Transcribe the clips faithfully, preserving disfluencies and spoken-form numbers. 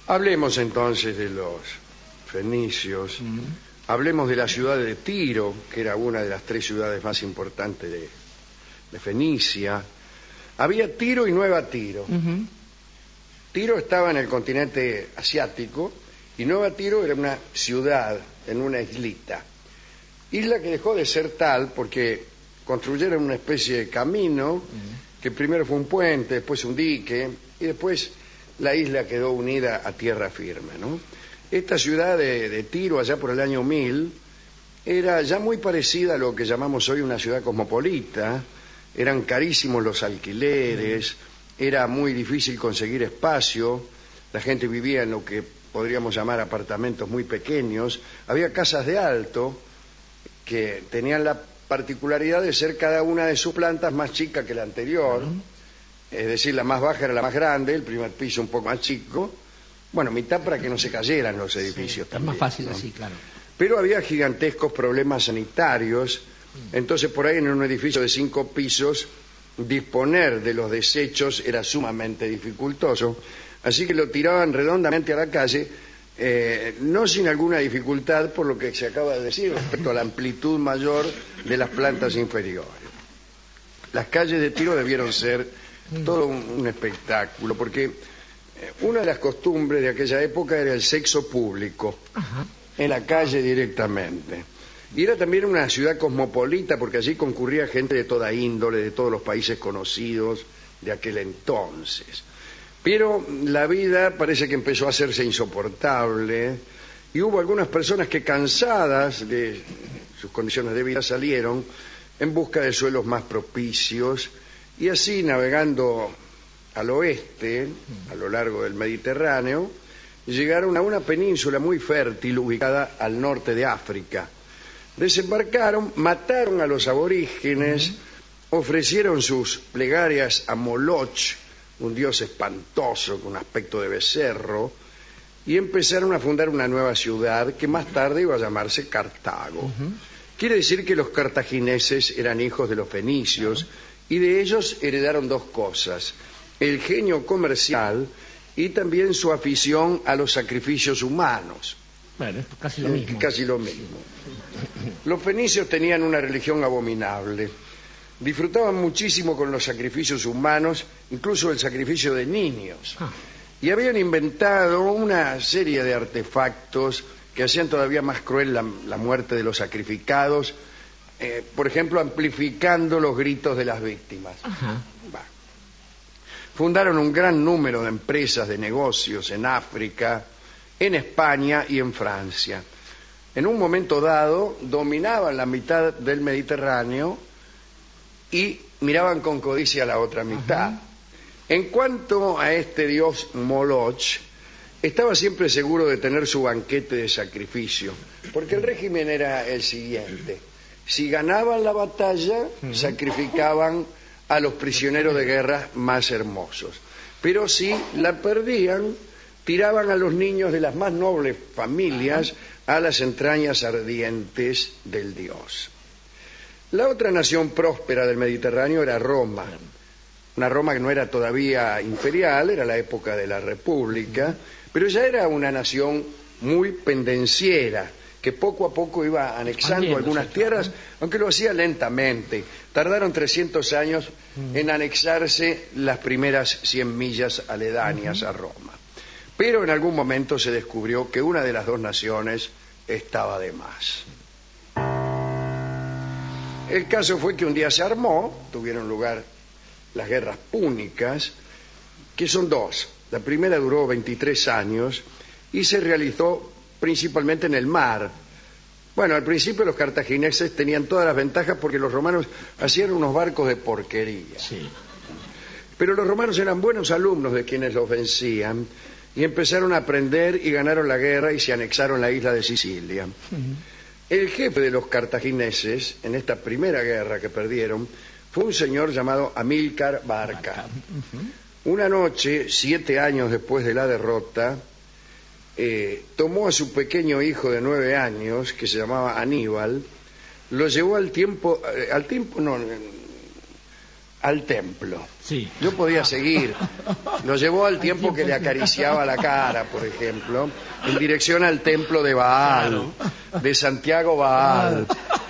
Hablemos entonces de los fenicios. Uh-huh. Hablemos de la ciudad de Tiro, que era una de las tres ciudades más importantes de, de Fenicia. Había Tiro y Nueva Tiro. Uh-huh. Tiro estaba en el continente asiático y Nueva Tiro era una ciudad en una islita. Isla que dejó de ser tal porque construyeron una especie de camino, uh-huh, que primero fue un puente, después un dique y después la isla quedó unida a tierra firme, ¿no? Esta ciudad de, de Tiro, allá por el año mil, era ya muy parecida a lo que llamamos hoy una ciudad cosmopolita. Eran carísimos los alquileres, era muy difícil conseguir espacio, la gente vivía en lo que podríamos llamar apartamentos muy pequeños. Había casas de alto que tenían la particularidad de ser cada una de sus plantas más chica que la anterior. Uh-huh. Es decir, la más baja era la más grande, el primer piso un poco más chico. Bueno, mitad para que no se cayeran los edificios, sí, también. Es más fácil, ¿no? Así, claro. Pero había gigantescos problemas sanitarios. Entonces, por ahí en un edificio de cinco pisos, disponer de los desechos era sumamente dificultoso. Así que lo tiraban redondamente a la calle, eh, no sin alguna dificultad, por lo que se acaba de decir, respecto a la amplitud mayor de las plantas inferiores. Las calles de Tiro debieron ser todo un, un espectáculo, porque una de las costumbres de aquella época era el sexo público. Ajá. En la calle directamente. Y era también una ciudad cosmopolita porque allí concurría gente de toda índole, de todos los países conocidos de aquel entonces. Pero la vida parece que empezó a hacerse insoportable y hubo algunas personas que, cansadas de sus condiciones de vida, salieron en busca de suelos más propicios y así, navegando al oeste, a lo largo del Mediterráneo, llegaron a una península muy fértil ubicada al norte de África. Desembarcaron, mataron a los aborígenes, uh-huh, ofrecieron sus plegarias a Moloch, un dios espantoso con aspecto de becerro, y empezaron a fundar una nueva ciudad que más tarde iba a llamarse Cartago. Uh-huh. Quiere decir que los cartagineses eran hijos de los fenicios, uh-huh, y de ellos heredaron dos cosas: el genio comercial y también su afición a los sacrificios humanos. Bueno, es casi lo mismo. Casi lo mismo. Los fenicios tenían una religión abominable. Disfrutaban muchísimo con los sacrificios humanos, incluso el sacrificio de niños. Ah. Y habían inventado una serie de artefactos que hacían todavía más cruel la, la muerte de los sacrificados, eh, por ejemplo, amplificando los gritos de las víctimas. Ajá. Bah. Fundaron un gran número de empresas, de negocios en África, en España y en Francia. En un momento dado dominaban la mitad del Mediterráneo y miraban con codicia a la otra mitad. Ajá. En cuanto a este dios Moloch, estaba siempre seguro de tener su banquete de sacrificio, porque el régimen era el siguiente: si ganaban la batalla, uh-huh, sacrificaban a los prisioneros de guerra más hermosos, pero si la perdían, tiraban a los niños de las más nobles familias a las entrañas ardientes del dios. La otra nación próspera del Mediterráneo era Roma, una Roma que no era todavía imperial, era la época de la República, pero ya era una nación muy pendenciera, que poco a poco iba anexando algunas tierras, aunque lo hacía lentamente. Tardaron trescientos años en anexarse las primeras cien millas aledañas a Roma. Pero en algún momento se descubrió que una de las dos naciones estaba de más. El caso fue que un día se armó, tuvieron lugar las guerras púnicas, que son dos. La primera duró veintitrés años y se realizó principalmente en el mar. Bueno, al principio los cartagineses tenían todas las ventajas porque los romanos hacían unos barcos de porquería. Sí. Pero los romanos eran buenos alumnos de quienes los vencían y empezaron a aprender y ganaron la guerra y se anexaron la isla de Sicilia. Uh-huh. El jefe de los cartagineses en esta primera guerra que perdieron fue un señor llamado Amílcar Barca. Uh-huh. Una noche, siete años después de la derrota, eh, tomó a su pequeño hijo de nueve años, que se llamaba Aníbal, lo llevó al tiempo, eh, al tiempo, no, al templo. Sí. Yo podía seguir. Lo llevó al tiempo que le acariciaba la cara, por ejemplo, en dirección al templo de Baal, de Santiago Baal,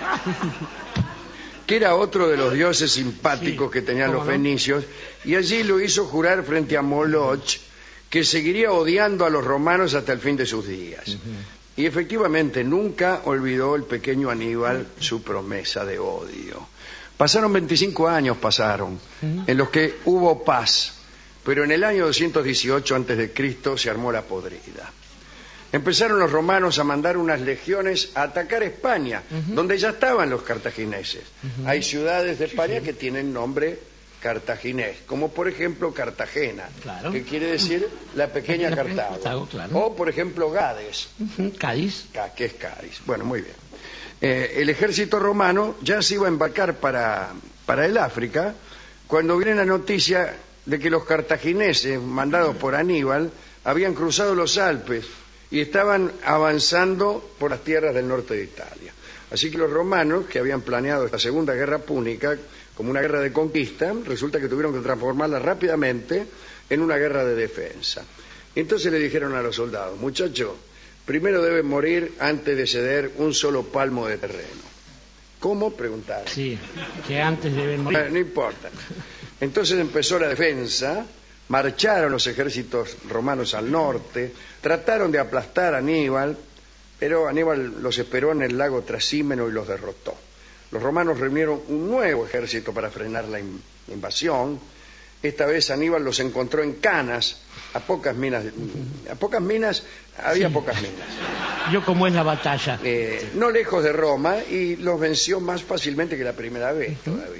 que era otro de los dioses simpáticos Sí, que tenían los ¿cómo no? fenicios, y allí lo hizo jurar frente a Moloch que seguiría odiando a los romanos hasta el fin de sus días. Uh-huh. Y efectivamente nunca olvidó el pequeño Aníbal su promesa de odio. Pasaron veinticinco años, pasaron, uh-huh. en los que hubo paz, pero en el año doscientos dieciocho antes de Cristo se armó la podrida. Empezaron los romanos a mandar unas legiones a atacar España, uh-huh. donde ya estaban los cartagineses. Uh-huh. Hay ciudades de España sí, sí. que tienen nombre cartaginés, como por ejemplo Cartagena, claro. que quiere decir la pequeña Cartago. Cartago claro. O por ejemplo Gades, uh-huh. Cádiz, que es Cádiz. Bueno, muy bien. Eh, el ejército romano ya se iba a embarcar para, para el África cuando viene la noticia de que los cartagineses, mandados por Aníbal, habían cruzado los Alpes y estaban avanzando por las tierras del norte de Italia. Así que los romanos, que habían planeado esta segunda guerra púnica como una guerra de conquista, resulta que tuvieron que transformarla rápidamente en una guerra de defensa. Entonces le dijeron a los soldados: muchachos, primero deben morir antes de ceder un solo palmo de terreno. ¿Cómo? Preguntaron. Sí, que antes deben morir. No, no importa. Entonces empezó la defensa. Marcharon los ejércitos romanos al norte, trataron de aplastar a Aníbal, pero Aníbal los esperó en el lago Trasímeno y los derrotó. Los romanos reunieron un nuevo ejército para frenar la invasión. Esta vez Aníbal los encontró en Canas, a pocas minas, a pocas minas, había sí. pocas minas. Yo como es la batalla. Eh, no lejos de Roma, y los venció más fácilmente que la primera vez uh-huh. todavía.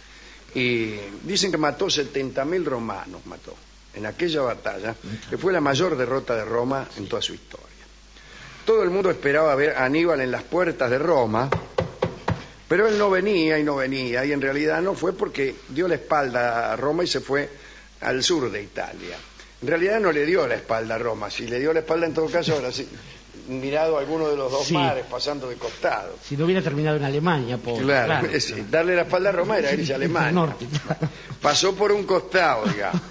Y dicen que mató setenta mil romanos, mató, en aquella batalla, que fue la mayor derrota de Roma en toda su historia. Todo el mundo esperaba ver a Aníbal en las puertas de Roma, pero él no venía y no venía, y en realidad no fue porque dio la espalda a Roma y se fue al sur de Italia. En realidad no le dio la espalda a Roma, si le dio la espalda en todo caso ahora sí, mirado a alguno de los dos sí. mares pasando de costado. Si no hubiera terminado en Alemania, por claro, claro. Es, darle la espalda a Roma era irse a Alemania. Norte, claro. Pasó por un costado, digamos.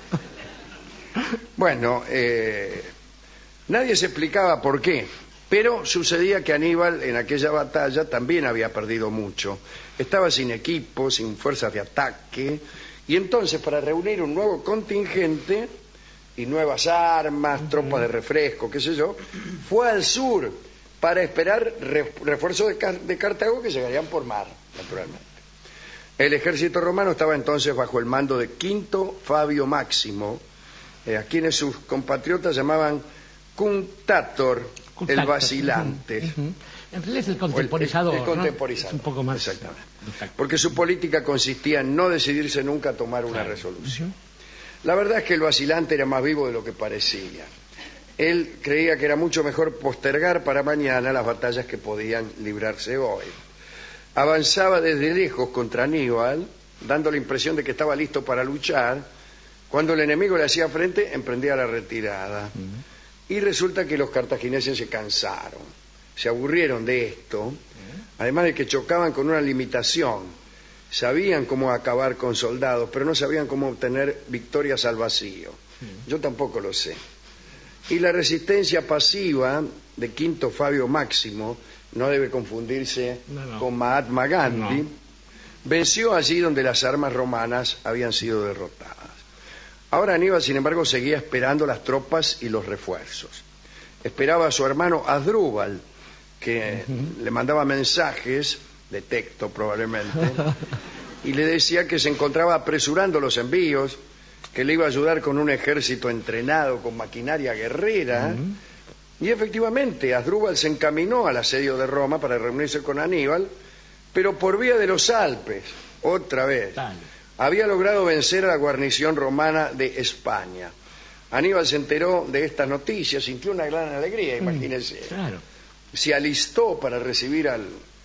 Bueno, eh, nadie se explicaba por qué, pero sucedía que Aníbal en aquella batalla también había perdido mucho. Estaba sin equipo, sin fuerzas de ataque, y entonces para reunir un nuevo contingente y nuevas armas, tropas de refresco, qué sé yo, fue al sur para esperar refuerzos de, Car de Cartago que llegarían por mar, naturalmente. El ejército romano estaba entonces bajo el mando de Quinto Fabio Máximo, eh, a quienes sus compatriotas llamaban Cunctator, Cunctator. el vacilante. Uh -huh. En realidad es el contemporizador. El, el, el contemporizador, ¿no? Es un poco más. Exactamente. Porque su política consistía en no decidirse nunca a tomar una claro. resolución. Uh -huh. La verdad es que el vacilante era más vivo de lo que parecía. Él creía que era mucho mejor postergar para mañana las batallas que podían librarse hoy. Avanzaba desde lejos contra Aníbal, dando la impresión de que estaba listo para luchar. Cuando el enemigo le hacía frente, emprendía la retirada. Uh-huh. Y resulta que los cartagineses se cansaron, se aburrieron de esto, uh-huh. además de que chocaban con una limitación. Sabían cómo acabar con soldados, pero no sabían cómo obtener victorias al vacío. Yo tampoco lo sé. Y la resistencia pasiva de Quinto Fabio Máximo, no debe confundirse no, no. con Mahatma Gandhi, no. venció allí donde las armas romanas habían sido derrotadas. Ahora Aníbal, sin embargo, seguía esperando las tropas y los refuerzos. Esperaba a su hermano Asdrúbal, que uh-huh. le mandaba mensajes de texto probablemente, y le decía que se encontraba apresurando los envíos, que le iba a ayudar con un ejército entrenado, con maquinaria guerrera, uh-huh. y efectivamente Asdrúbal se encaminó al asedio de Roma para reunirse con Aníbal, pero por vía de los Alpes, otra vez. Dale. Había logrado vencer a la guarnición romana de España. Aníbal se enteró de estas noticias, sintió una gran alegría, imagínense. Mm, claro. Se alistó para recibir al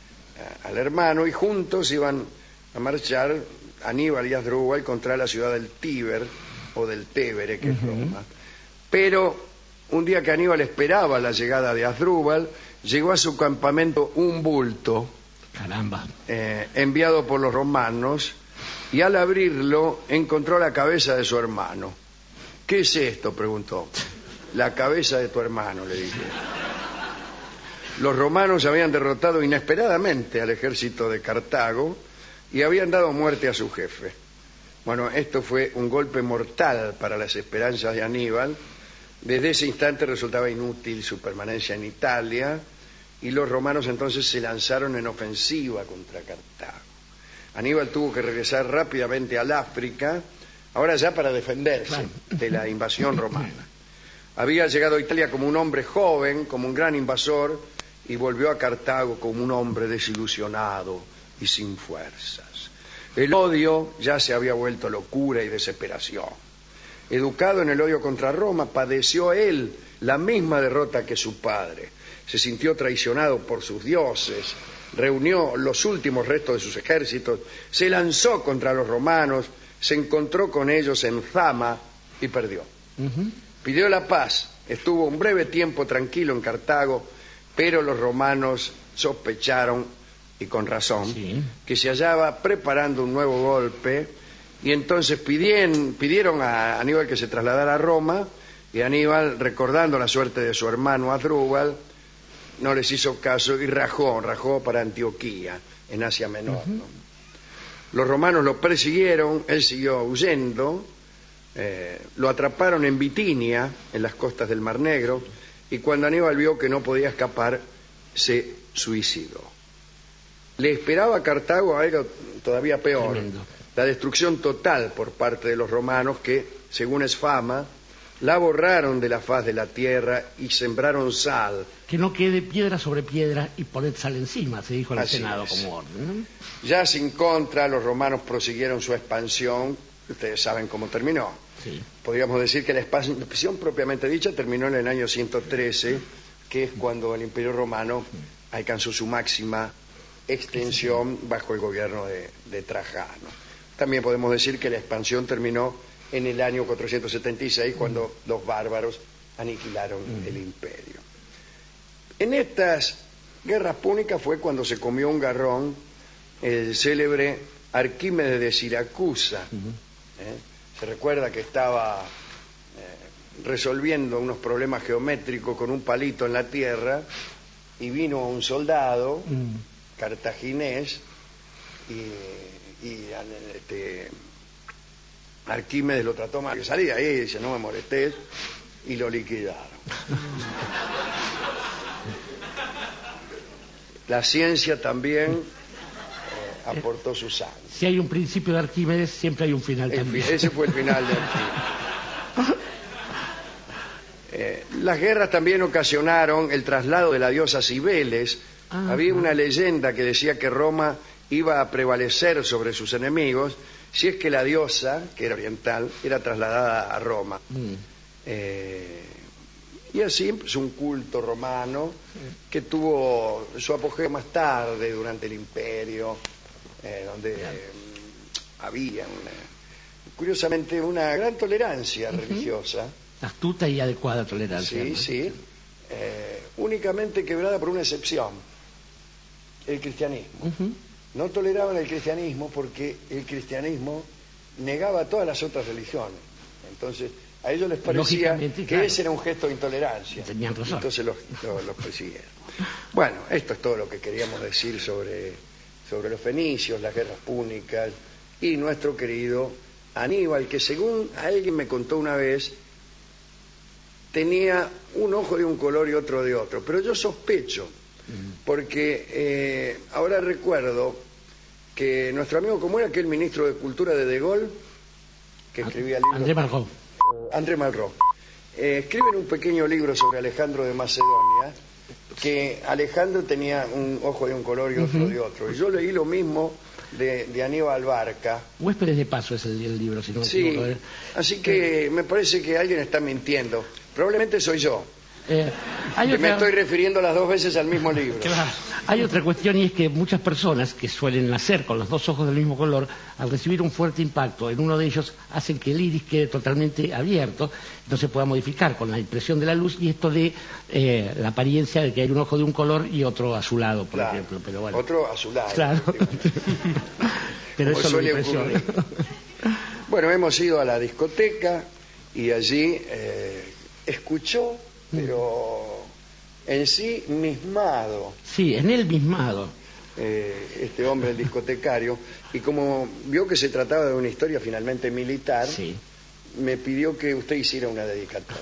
al hermano y juntos iban a marchar Aníbal y Asdrúbal contra la ciudad del Tíber o del Tevere, que uh-huh. es Roma. Pero un día que Aníbal esperaba la llegada de Asdrúbal, llegó a su campamento un bulto caramba eh, enviado por los romanos y al abrirlo encontró la cabeza de su hermano. ¿Qué es esto?, preguntó. La cabeza de tu hermano, le dije. Los romanos habían derrotado inesperadamente al ejército de Cartago y habían dado muerte a su jefe. Bueno, esto fue un golpe mortal para las esperanzas de Aníbal. Desde ese instante resultaba inútil su permanencia en Italia y los romanos entonces se lanzaron en ofensiva contra Cartago. Aníbal tuvo que regresar rápidamente al África, ahora ya para defenderse de la invasión romana. Había llegado a Italia como un hombre joven, como un gran invasor, y volvió a Cartago como un hombre desilusionado y sin fuerzas. El odio ya se había vuelto locura y desesperación. Educado en el odio contra Roma, padeció él la misma derrota que su padre. Se sintió traicionado por sus dioses, reunió los últimos restos de sus ejércitos, se lanzó contra los romanos, se encontró con ellos en Zama y perdió. Uh-huh. Pidió la paz, estuvo un breve tiempo tranquilo en Cartago, pero los romanos sospecharon, y con razón, sí, que se hallaba preparando un nuevo golpe, y entonces pidieron, pidieron a Aníbal que se trasladara a Roma, y Aníbal, recordando la suerte de su hermano Asdrúbal, no les hizo caso y rajó, rajó para Antioquía, en Asia Menor. Uh-huh. ¿no? Los romanos lo persiguieron, él siguió huyendo, eh, lo atraparon en Bitinia, en las costas del Mar Negro, y cuando Aníbal vio que no podía escapar, se suicidó. Le esperaba a Cartago algo todavía peor, tremendo, la destrucción total por parte de los romanos que, según es fama, la borraron de la faz de la tierra y sembraron sal. Que no quede piedra sobre piedra y poned sal encima, se dijo en el Así Senado es. como orden, ¿no? Ya sin contra, los romanos prosiguieron su expansión. Ustedes saben cómo terminó. Sí. Podríamos decir que la expansión propiamente dicha terminó en el año ciento trece, que es cuando el Imperio Romano alcanzó su máxima extensión bajo el gobierno de, de Trajano. También podemos decir que la expansión terminó en el año cuatrocientos setenta y seis, cuando los bárbaros aniquilaron el imperio. En estas guerras púnicas fue cuando se comió un garrón el célebre Arquímedes de Siracusa. ¿eh? Se recuerda que estaba eh, resolviendo unos problemas geométricos con un palito en la tierra y vino un soldado cartaginés y, y este, Arquímedes lo trató mal, que salí de ahí y dice, no me molestes, y lo liquidaron. La ciencia también eh, aportó su sangre. Si hay un principio de Arquímedes, siempre hay un final el, también. Ese fue el final de Arquímedes. Eh, las guerras también ocasionaron el traslado de la diosa Cibeles. Ah, Había una leyenda que decía que Roma iba a prevalecer sobre sus enemigos si es que la diosa, que era oriental, era trasladada a Roma. Mm. Eh, y así empezó un culto romano que tuvo su apogeo más tarde, durante el imperio, eh, donde eh, había, una, curiosamente, una gran tolerancia uh-huh. religiosa. Astuta y adecuada tolerancia. Sí, ¿no? sí. Eh, únicamente quebrada por una excepción, el cristianismo. Uh-huh. No toleraban el cristianismo porque el cristianismo negaba todas las otras religiones. Entonces, a ellos les parecía que claro, ese era un gesto de intolerancia. Tenían razón. Entonces los, los, los persiguieron. Bueno, esto es todo lo que queríamos decir sobre, sobre los fenicios, las guerras púnicas y nuestro querido Aníbal, que según alguien me contó una vez, tenía un ojo de un color y otro de otro. Pero yo sospecho, porque eh, ahora recuerdo que nuestro amigo, ¿cómo era aquel ministro de Cultura de De Gaulle? Que escribía libros. André Malraux. André Malraux. Eh, escribe en un pequeño libro sobre Alejandro de Macedonia que Alejandro tenía un ojo de un color y otro uh-huh. de otro. Y yo leí lo mismo de, de Aníbal Barca. Huéspedes de paso es el, el libro, si no me sí, equivoco. Así que me parece que alguien está mintiendo. Probablemente soy yo. Eh, hay Me otra... estoy refiriendo las dos veces al mismo libro. Claro. Hay otra cuestión, y es que muchas personas que suelen nacer con los dos ojos del mismo color, al recibir un fuerte impacto en uno de ellos, hacen que el iris quede totalmente abierto, no se pueda modificar con la impresión de la luz, y esto dé eh, la apariencia de que hay un ojo de un color y otro azulado, por Claro. ejemplo. Pero bueno. Otro azulado. Claro. Pero Como eso suele lo impresiona. ocurrir. Bueno, hemos ido a la discoteca y allí eh, escuchó, pero en sí mismado, Sí, en el mismado. eh, este hombre, el discotecario, y como vio que se trataba de una historia finalmente militar, Sí. me pidió que usted hiciera una dedicatoria.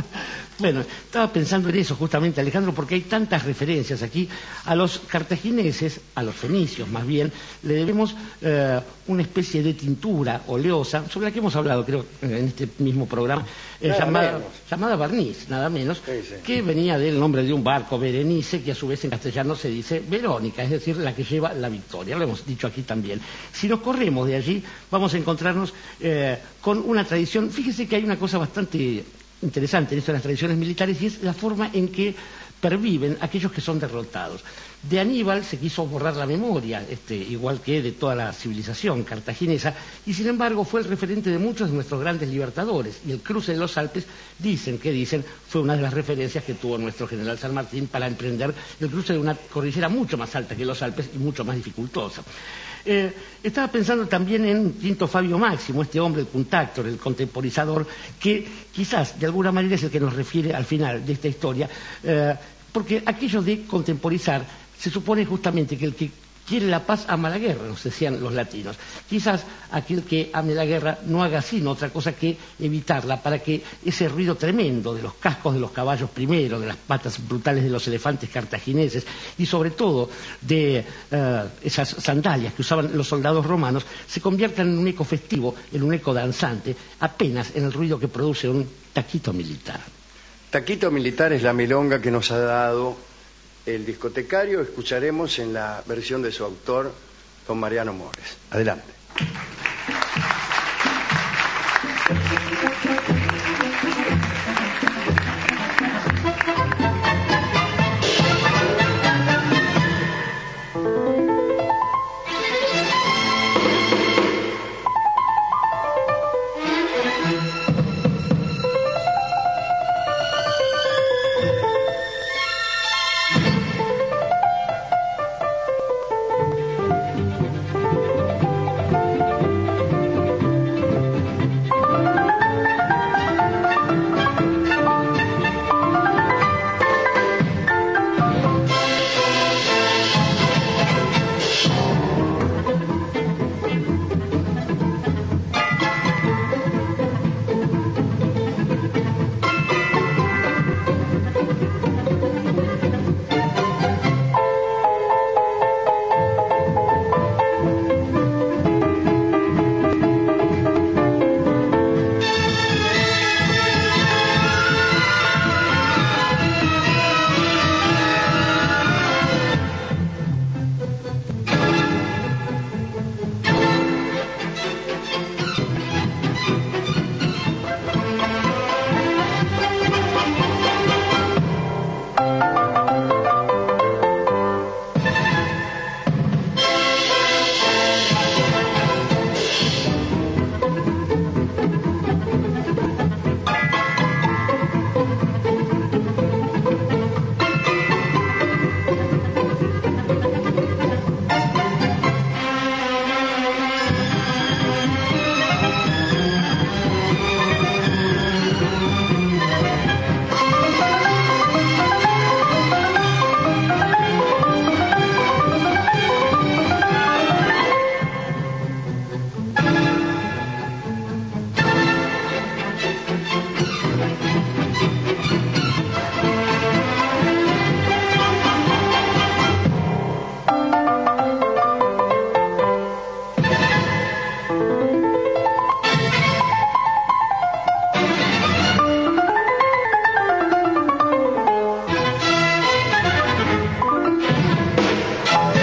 Bueno, estaba pensando en eso justamente, Alejandro, porque hay tantas referencias aquí. A los cartagineses, a los fenicios más bien, le debemos eh, una especie de tintura oleosa, sobre la que hemos hablado, creo, en este mismo programa, eh, Nada llamada, menos. llamada barniz, nada menos, Sí, sí. que venía del nombre de un barco, Berenice, que a su vez en castellano se dice Verónica, es decir, la que lleva la victoria. Lo hemos dicho aquí también. Si nos corremos de allí, vamos a encontrarnos eh, con una tradición. Fíjese que hay una cosa bastante interesante en esto de las tradiciones militares, y es la forma en que perviven aquellos que son derrotados. De Aníbal se quiso borrar la memoria, este, igual que de toda la civilización cartaginesa, y sin embargo fue el referente de muchos de nuestros grandes libertadores, y el cruce de los Alpes, dicen que dicen, fue una de las referencias que tuvo nuestro general San Martín para emprender el cruce de una cordillera mucho más alta que los Alpes y mucho más dificultosa. Eh, estaba pensando también en Quinto Fabio Máximo, este hombre, el puntactor, el contemporizador, que quizás de alguna manera es el que nos refiere al final de esta historia, eh, porque aquello de contemporizar se supone justamente que el que quiere la paz ama la guerra, nos decían los latinos. Quizás aquel que ame la guerra no haga sino otra cosa que evitarla, para que ese ruido tremendo de los cascos de los caballos primero, de las patas brutales de los elefantes cartagineses y sobre todo de uh, esas sandalias que usaban los soldados romanos, se conviertan en un eco festivo, en un eco danzante, apenas en el ruido que produce un taquito militar. Taquito militar es la milonga que nos ha dado el discotecario. Escucharemos en la versión de su autor, don Mariano Mores. Adelante.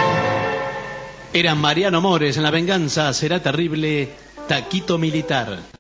Era Mariano Mores en La venganza será terrible, Taquito militar.